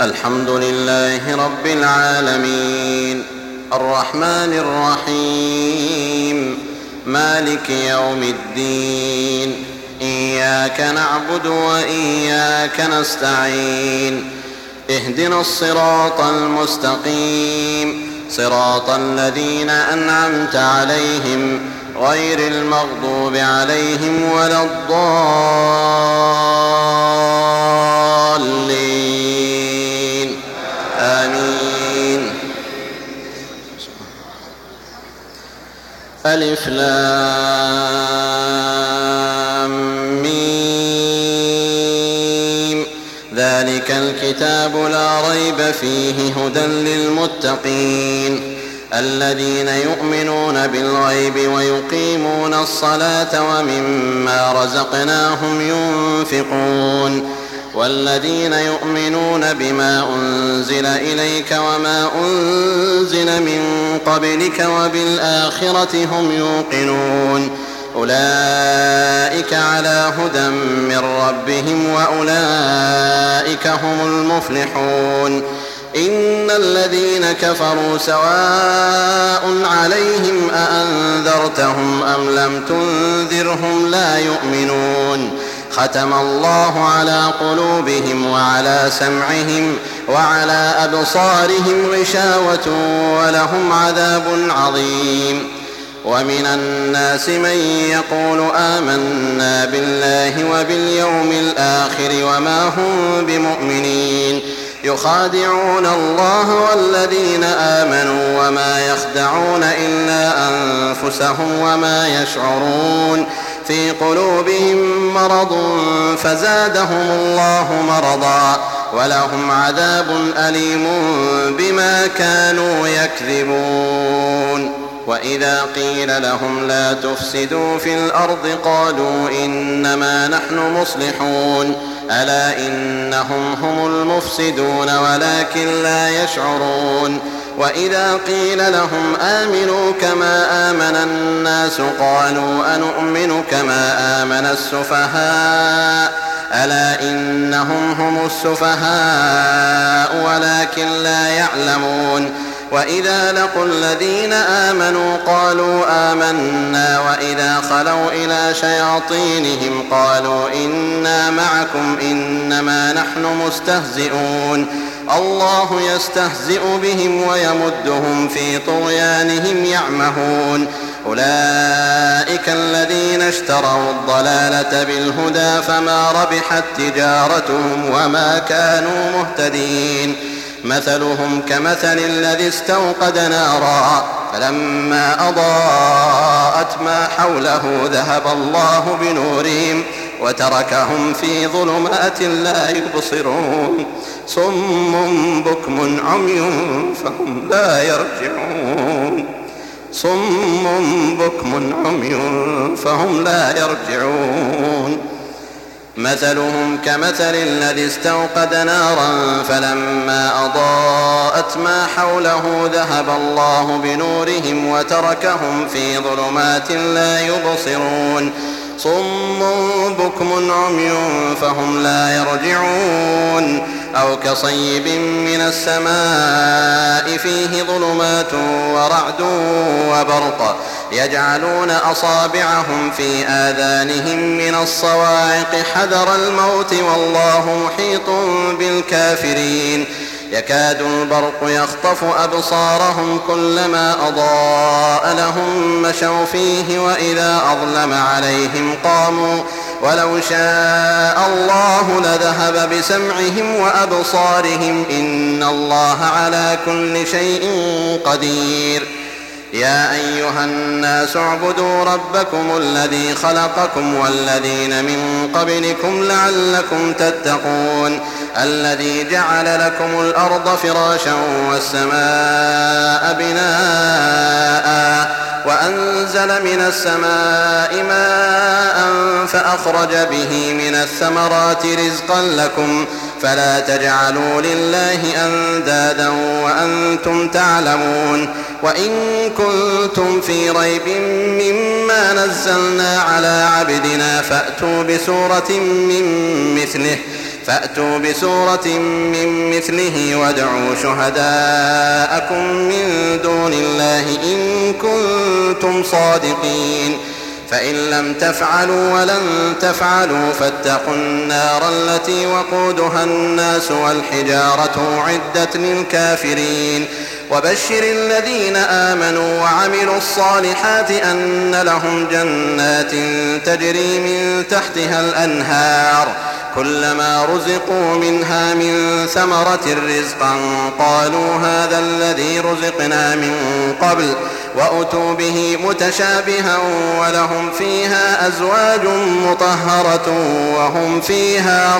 الحمد لله رب العالمين الرحمن الرحيم مالك يوم الدين إياك نعبد وإياك نستعين اهدنا الصراط المستقيم صراط الذين أنعمت عليهم غير المغضوب عليهم ولا الضالين آمين. ألف لام ميم ذلك الكتاب لا ريب فيه هدى للمتقين الذين يؤمنون بالغيب ويقيمون الصلاة ومما رزقناهم ينفقون والذين يؤمنون بما أنزل إليك وما أنزل من قبلك وبالآخرة هم يوقنون أولئك على هدى من ربهم وأولئك هم المفلحون. إن الذين كفروا سواء عليهم أأنذرتهم أم لم تنذرهم لا يؤمنون ختم الله على قلوبهم وعلى سمعهم وعلى أبصارهم غشاوة ولهم عذاب عظيم. ومن الناس من يقول آمنا بالله وباليوم الآخر وما هم بمؤمنين يخادعون الله والذين آمنوا وما يخدعون إلا أنفسهم وما يشعرون في قلوبهم مرض فزادهم الله مرضا ولهم عذاب أليم بما كانوا يكذبون. وإذا قيل لهم لا تفسدوا في الأرض قالوا إنما نحن مصلحون ألا إنهم هم المفسدون ولكن لا يشعرون. وإذا قيل لهم آمنوا كما آمن الناس قالوا أنؤمن كما آمن السفهاء ألا إنهم هم السفهاء ولكن لا يعلمون. وإذا لقوا الذين آمنوا قالوا آمنا وإذا خلوا إلى شياطينهم قالوا إنا معكم إنما نحن مستهزئون الله يستهزئ بهم ويمدهم في طغيانهم يعمهون. أولئك الذين اشتروا الضلالة بالهدى فما ربحت تجارتهم وما كانوا مهتدين. مثلهم كمثل الذي استوقد نارا فلما أضاءت ما حوله ذهب الله بنورهم وتركهم في ظلمات لا يبصرون صم بكم عمي فهم لا يرجعون صم بكم عمي فهم لا يرجعون. مثلهم كمثل الذي استوقد نارا فلما أضاءت ما حوله ذهب الله بنورهم وتركهم في ظلمات لا يبصرون صم بكم عمي فهم لا يرجعون. أو كصيب من السماء فيه ظلمات ورعد وبرق يجعلون أصابعهم في آذانهم من الصواعق حذر الموت والله محيط بالكافرين. يكاد البرق يخطف أبصارهم كلما أضاء لهم مشوا فيه وإذا أظلم عليهم قاموا ولو شاء الله لذهب بسمعهم وأبصارهم إن الله على كل شيء قدير. يا أيها الناس اعبدوا ربكم الذي خلقكم والذين من قبلكم لعلكم تتقون الذي جعل لكم الأرض فراشا والسماء بناء وأنزل من السماء ماء فأخرج به من الثمرات رزقا لكم فلا تجعلوا لله أندادا وأنتم تعلمون. وإن كنتم في ريب مما نزلنا على عبدنا فأتوا بسورة من مثله فأتوا بسورة من مثله وادعوا شهداءكم من دون الله إن كنتم صادقين فإن لم تفعلوا ولن تفعلوا فاتقوا النار التي وقودها الناس والحجارة أعدت للكافرين وبشر الذين آمنوا وعملوا الصالحات أن لهم جنات تجري من تحتها الأنهار كلما رزقوا منها من ثمرة رزقا قالوا هذا الذي رزقنا من قبل وأتوا به متشابها ولهم فيها أزواج مطهرة وهم فيها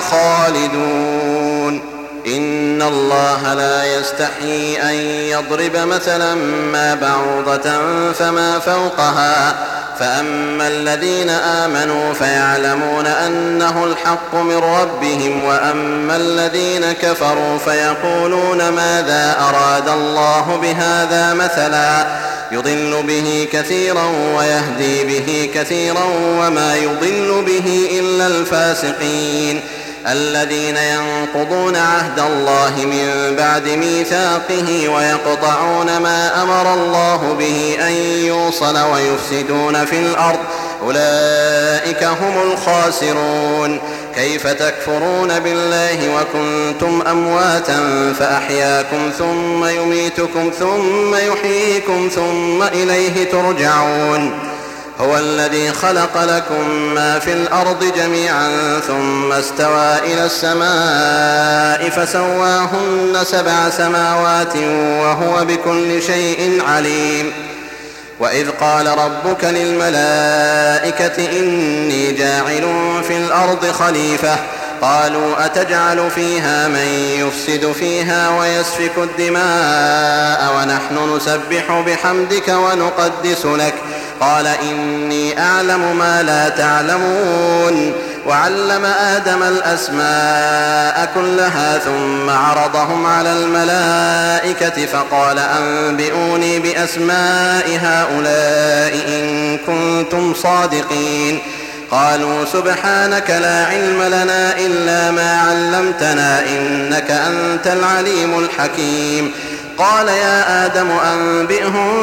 خالدون إن الله لا يستحيي أن يضرب مثلا ما بعوضة فما فوقها فأما الذين آمنوا فيعلمون أنه الحق من ربهم وأما الذين كفروا فيقولون ماذا أراد الله بهذا مثلا يضل به كثيرا ويهدي به كثيرا وما يضل به إلا الفاسقين الذين ينقضون عهد الله من بعد ميثاقه ويقطعون ما أمر الله به أن يوصل ويفسدون في الأرض أولئك هم الخاسرون كيف تكفرون بالله وكنتم أمواتا فأحياكم ثم يميتكم ثم يحييكم ثم إليه ترجعون هو الذي خلق لكم ما في الأرض جميعا ثم استوى إلى السماء فسواهن 7 سماوات وهو بكل شيء عليم وإذ قال ربك للملائكة إني جاعل في الأرض خليفة قالوا أتجعل فيها من يفسد فيها ويسفك الدماء ونحن نسبح بحمدك ونقدس لك قال إني أعلم ما لا تعلمون وعلم آدم الأسماء كلها ثم عرضهم على الملائكة فقال أنبئوني بأسماء هؤلاء إن كنتم صادقين قالوا سبحانك لا علم لنا إلا ما علمتنا إنك أنت العليم الحكيم قال يا آدم أنبئهم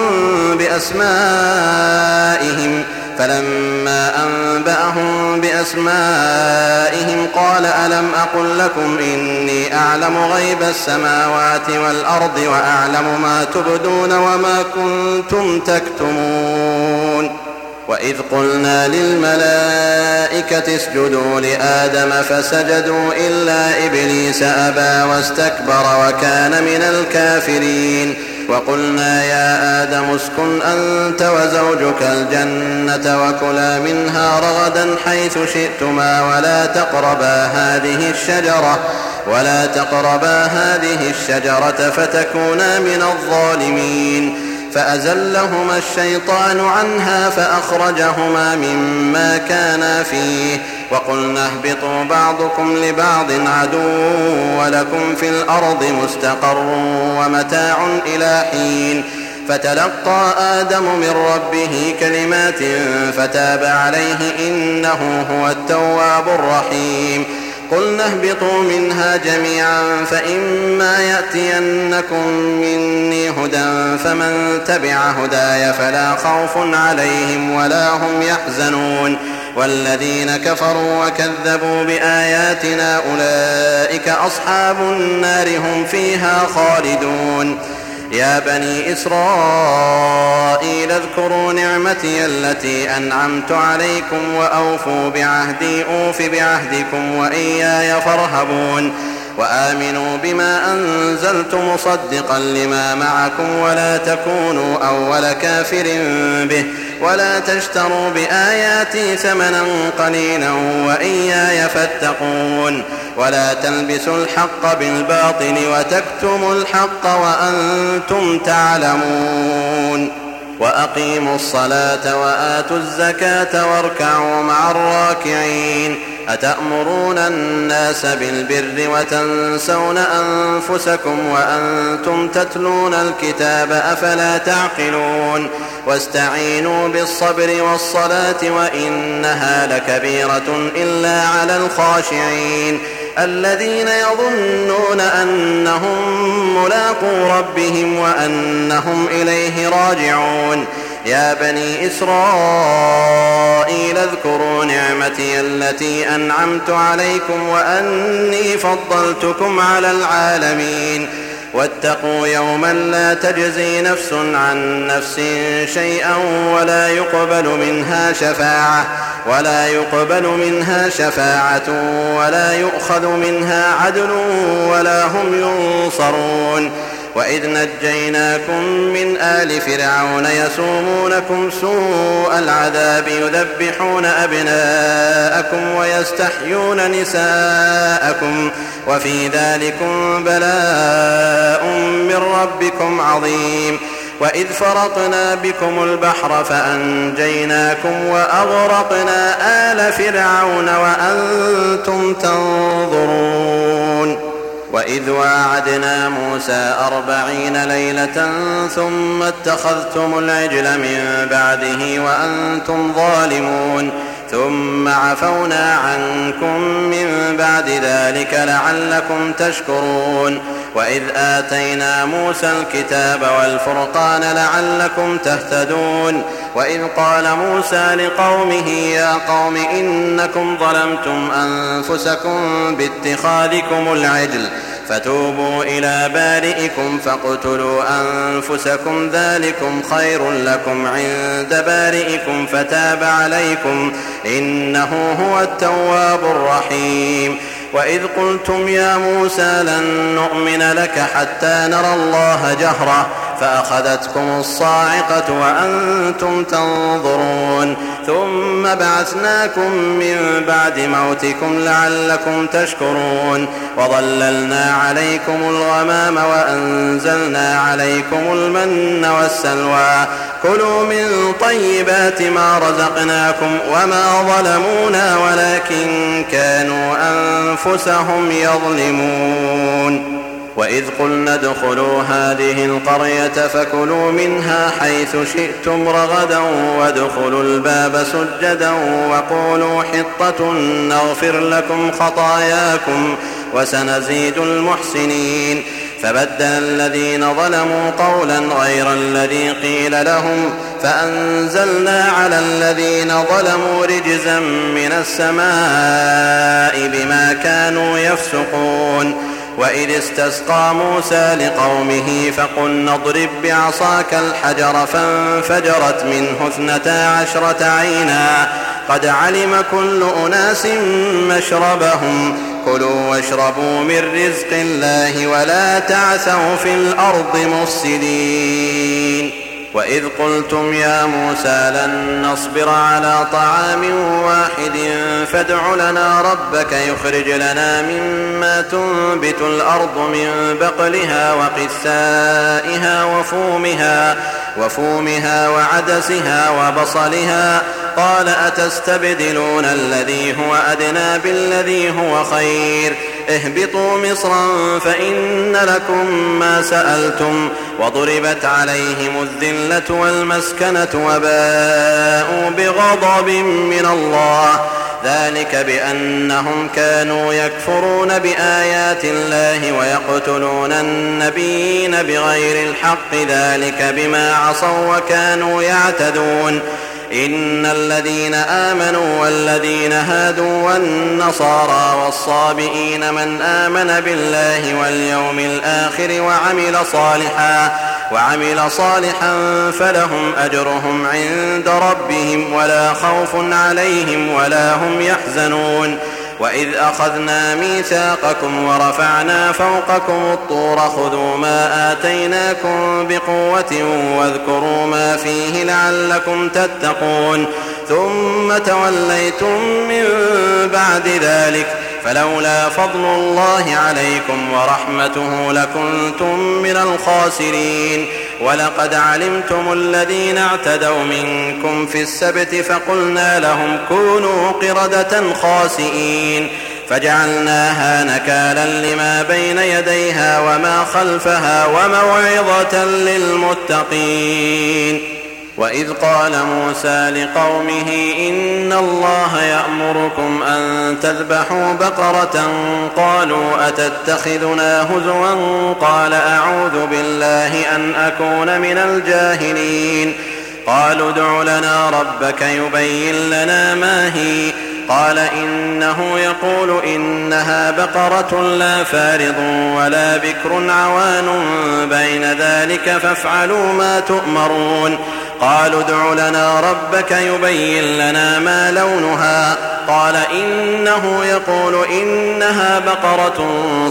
بأسمائهم فلما أنبأهم بأسمائهم قال ألم أقل لكم إني أعلم غيب السماوات والأرض وأعلم ما تبدون وما كنتم تكتمون وإذ قلنا للملائكة اسجدوا لآدم فسجدوا إلا إبليس أبى واستكبر وكان من الكافرين وقلنا يا آدم اسكن أنت وزوجك الجنة وكلا منها رغدا حيث شئتما ولا تقربا هذه الشجرة فتكونا من الظالمين فأزلهما الشيطان عنها فأخرجهما مما كانا فيه وقلنا اهبطوا بعضكم لبعض عدو ولكم في الأرض مستقر ومتاع إلى حين فتلقى آدم من ربه كلمات فتاب عليه إنه هو التواب الرحيم قلنا اهبطوا منها جميعا فإما يأتينكم مني هدى فمن تبع هداي فلا خوف عليهم ولا هم يحزنون والذين كفروا وكذبوا بآياتنا أولئك أصحاب النار هم فيها خالدون يا بني إسرائيل اذكروا نعمتي التي أنعمت عليكم وأوفوا بعهدي أوف بعهدكم وإياي فارهبون وآمنوا بما أنزلت مصدقا لما معكم ولا تكونوا أول كافر به ولا تشتروا بآياتي ثمنا قليلا وإياي فاتقون ولا تلبسوا الحق بالباطل وتكتموا الحق وأنتم تعلمون وأقيموا الصلاة وآتوا الزكاة واركعوا مع الراكعين أتأمرون الناس بالبر وتنسون أنفسكم وأنتم تتلون الكتاب أفلا تعقلون واستعينوا بالصبر والصلاة وإنها لكبيرة إلا على الخاشعين الذين يظنون أنهم ملاقو ربهم وأنهم إليه راجعون يا بني إسرائيل اذكروا نعمتي التي أنعمت عليكم وأني فضلتكم على العالمين واتقوا يوما لا تجزي نفس عن نفس شيئا ولا يقبل منها شفاعة ولا يؤخذ منها عدل ولا هم ينصرون وإذ نجيناكم من آل فرعون يسومونكم سوء العذاب يذبحون أبناءكم ويستحيون نساءكم وفي ذلكم بلاء من ربكم عظيم وإذ فرقنا بكم البحر فأنجيناكم وأغرقنا آل فرعون وأنتم تنظرون وإذ واعدنا موسى 40 ليلة ثم اتخذتم العجل من بعده وأنتم ظالمون ثم عفونا عنكم من بعد ذلك لعلكم تشكرون وإذ آتينا موسى الكتاب والفرقان لعلكم تهتدون وإذ قال موسى لقومه يا قوم إنكم ظلمتم أنفسكم باتخاذكم العجل فتوبوا إلى بارئكم فاقتلوا أنفسكم ذلكم خير لكم عند بارئكم فتاب عليكم إنه هو التواب الرحيم وإذ قلتم يا موسى لن نؤمن لك حتى نرى الله جهرة فأخذتكم الصاعقة وأنتم تنظرون ثم بعثناكم من بعد موتكم لعلكم تشكرون وظللنا عليكم الغمام وأنزلنا عليكم المن والسلوى كلوا من طيبات ما رزقناكم وما ظلمونا ولكن كانوا أنفسهم يظلمون وإذ قلنا ادخلوا هذه القرية فكلوا منها حيث شئتم رغدا وادخلوا الباب سجدا وقولوا حطة نغفر لكم خطاياكم وسنزيد المحسنين فبدل الذين ظلموا قولا غير الذي قيل لهم فأنزلنا على الذين ظلموا رجزا من السماء بما كانوا يفسقون وإذ استسقى موسى لقومه فقلنا اضرب بعصاك الحجر فانفجرت منه 12 عينا قد علم كل أناس مشربهم كلوا واشربوا من رزق الله ولا تعثوا في الأرض مفسدين وإذ قلتم يا موسى لن نصبر على طعام واحد فادع لنا ربك يخرج لنا مما تنبت الأرض من بقلها وقثائها وفومها وعدسها وبصلها قال أتستبدلون الذي هو أدنى بالذي هو خير اهبطوا مصرا فإن لكم ما سألتم وضربت عليهم الذلة والمسكنة وباءوا بغضب من الله ذلك بأنهم كانوا يكفرون بآيات الله ويقتلون النبيين بغير الحق ذلك بما عصوا وكانوا يعتدون إن الذين آمنوا والذين هادوا والنصارى والصابئين من آمن بالله واليوم الآخر وعمل صالحا فلهم أجرهم عند ربهم ولا خوف عليهم ولا هم يحزنون وإذ أخذنا ميثاقكم ورفعنا فوقكم الطور خذوا ما آتيناكم بقوة واذكروا ما فيه لعلكم تتقون ثم توليتم من بعد ذلك فلولا فضل الله عليكم ورحمته لكنتم من الخاسرين ولقد علمتم الذين اعتدوا منكم في السبت فقلنا لهم كونوا قردة خاسئين فجعلناها نكالا لما بين يديها وما خلفها وموعظة للمتقين وإذ قال موسى لقومه إن الله يأمركم أن تذبحوا بقرة قالوا أتتخذنا هزوا قال أعوذ بالله أن أكون من الجاهلين قالوا ادع لنا ربك يبين لنا ما هي قال إنه يقول إنها بقرة لا فارض ولا بكر عوان بين ذلك فافعلوا ما تؤمرون قالوا ادع لنا ربك يبين لنا ما لونها قال إنه يقول إنها بقرة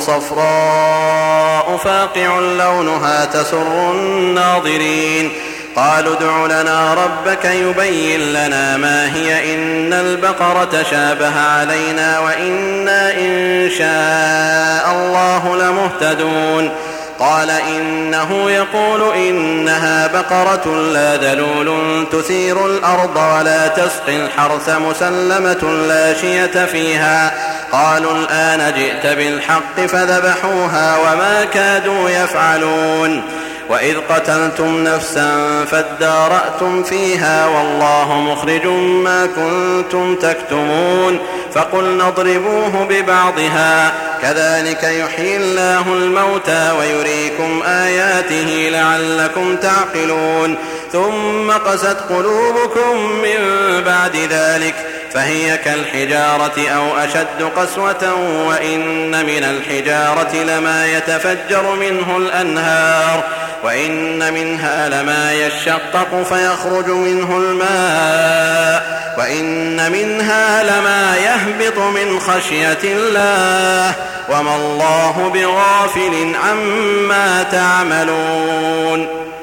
صفراء فاقع لونها تسر الناظرين قالوا ادع لنا ربك يبين لنا ما هي إن البقرة شابه علينا وإنا إن شاء الله لمهتدون قال إنه يقول إنها بقرة لا ذلول تثير الأرض ولا تسقي الحرث مسلمة لا شية فيها قالوا الآن جئت بالحق فذبحوها وما كادوا يفعلون وإذ قتلتم نفسا فادارأتم فيها والله مخرج ما كنتم تكتمون فقلنا اضربوه ببعضها كذلك يحيي الله الموتى ويريكم آياته لعلكم تعقلون ثم قست قلوبكم من بعد ذلك فهي كالحجارة أو أشد قسوة وإن من الحجارة لما يتفجر منه الأنهار وإن منها لما يشقق فيخرج منه الماء وإن منها لما يهبط من خشية الله وما الله بغافل عما تعملون